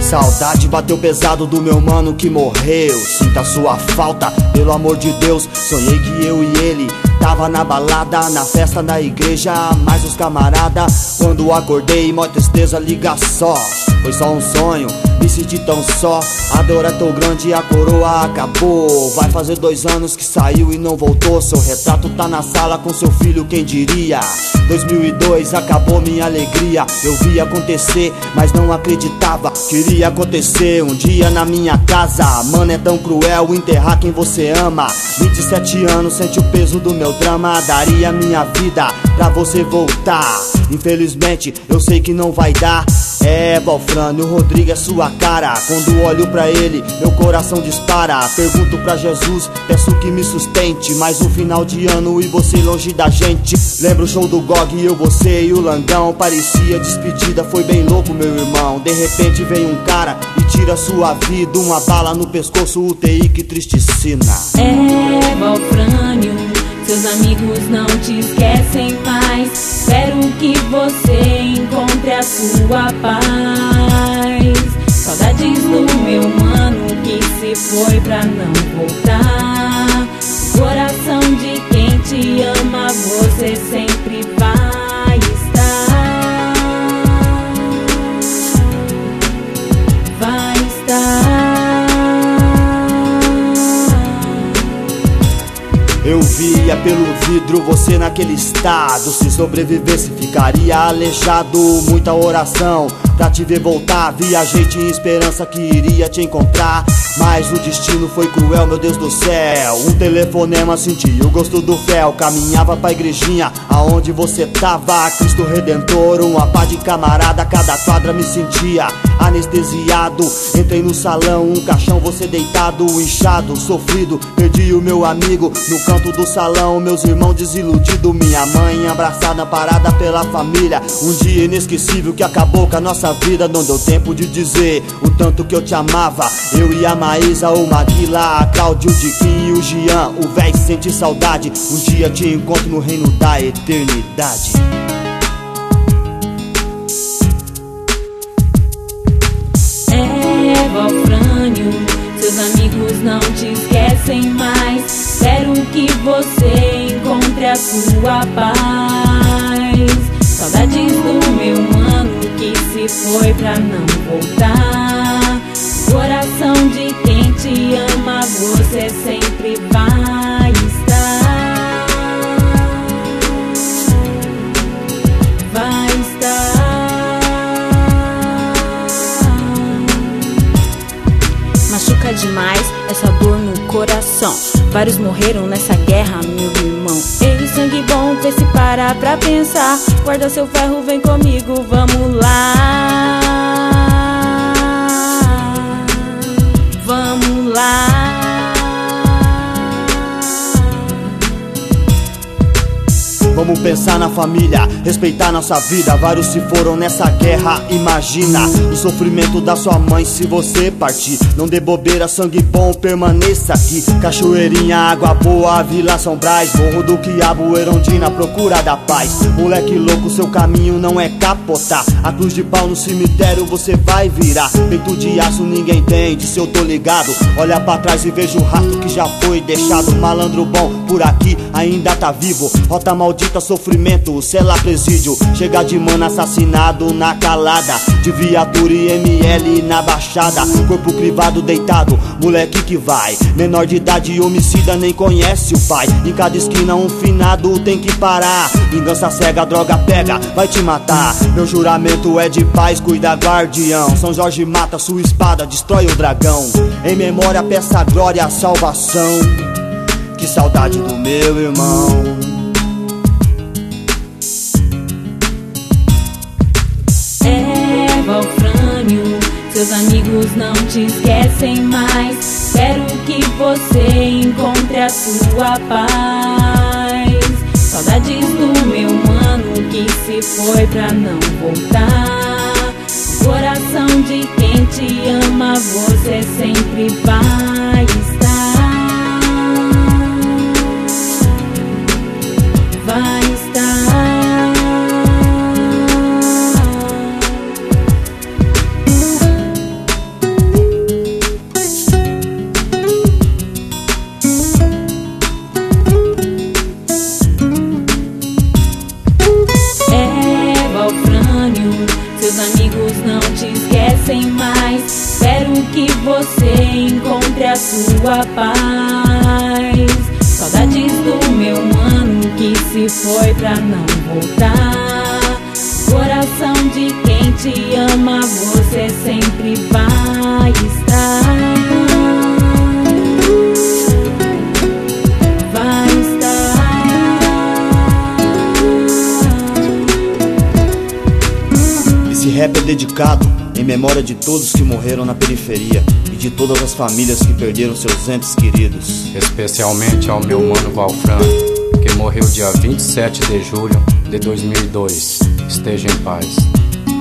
Saudade bateu pesado do meu mano que morreu. Sinta sua falta, pelo amor de Deus. Sonhei que eu e ele tava na balada, na festa, na igreja, mais os camarada. Quando acordei, mó tristeza, liga só. Foi só um sonho, me senti tão só. A dor é tão grande, a coroa acabou. Vai fazer 2 anos que saiu e não voltou. Seu retrato tá na sala com seu filho, quem diria? 2002 acabou minha alegria. Eu vi acontecer, mas não acreditava. Queria acontecer um dia na minha casa. Mano, é tão cruel enterrar quem você ama. 27 anos, sente o peso do meu drama. Daria minha vida pra você voltar. Infelizmente, eu sei que não vai dar. É, Valfrânio, o Rodrigo é sua cara. Quando olho pra ele, meu coração dispara. Pergunto pra Jesus, peço que me sustente. Mais um final de ano e você longe da gente. Lembro o show do Gog, eu, você e o Landão. Parecia despedida, foi bem louco, meu irmão. De repente vem um cara e tira sua vida. Uma bala no pescoço, UTI, que triste cena. É, Valfrânio, seus amigos não te esquecem mais. Espero que você encontre a sua paz. Saudades do meu mano que se foi pra não voltar. Coração de quem te ama, você sempre vai estar. Vai estar. Eu via pelo vidro você naquele estado. Se sobrevivesse ficaria aleijado. Muita oração pra te ver voltar. Viajei, tinha esperança que iria te encontrar, mas o destino foi cruel, meu Deus do céu. Um telefonema, senti o gosto do fel. Caminhava pra igrejinha, aonde você tava. Cristo Redentor, uma pá de camarada. Cada quadra me sentia anestesiado. Entrei no salão, um caixão, você deitado, inchado, sofrido. Perdi o meu amigo no canto do salão. Meus irmãos desiludidos, minha mãe abraçada, parada pela família. Um dia inesquecível que acabou com a nossa vida. Não deu tempo de dizer o tanto que eu te amava. Eu e a Maísa, o Maguila, a Cláudio, o Diquinho e o Jean. O véi sente saudade, um dia te encontro no reino da eternidade. É, Valfrânio, seus amigos não te esquecem mais. Espero que você encontre a sua paz. Saudades do meu mano que se foi pra não voltar. Coração de quem te ama, você sempre vai estar. Vai estar. Machuca demais essa dor no coração. Vários morreram nessa guerra, meu irmão. Ei, sangue bom, vê se para pra pensar. Guarda seu ferro, vem comigo, vamos lá. Vamos lá. Vamos pensar na família, respeitar nossa vida. Vários se foram nessa guerra, imagina o sofrimento da sua mãe se você partir. Não dê bobeira, sangue bom, permaneça aqui. Cachoeirinha, água boa, Vila São Brás, Morro do Quiabo, Erondina, procura da paz. Moleque louco, seu caminho não é capotar. A cruz de pau no cemitério você vai virar. Peito de aço ninguém tem, disso eu tô ligado. Olha pra trás e vejo o rastro que já foi deixado. Malandro bom, por aqui ainda tá vivo. Rota maldita, sofrimento, cela presídio. Chega de mano assassinado na calada, de viatura e ML na baixada. Corpo crivado, deitado, moleque que vai. Menor de idade, homicida, nem conhece o pai. Em cada esquina um finado tem que parar. Vingança cega, droga pega, vai te matar. Meu juramento é de paz, cuida guardião. São Jorge mata, sua espada destrói o dragão. Em memória peça glória, salvação. Que saudade do meu irmão. Valfrânio, seus amigos não te esquecem mais. Espero que você encontre a sua paz. Saudades do meu mano que se foi pra não voltar. Coração de quem te ama, você sempre vai estar. Vai estar. se foi pra não voltar. Coração de quem te ama, você sempre vai estar. Vai estar. Esse rap é dedicado em memória de todos que morreram na periferia e de todas as famílias que perderam seus entes queridos. Especialmente ao meu mano Valfran, que morreu dia 27 de julho de 2002. Esteja em paz.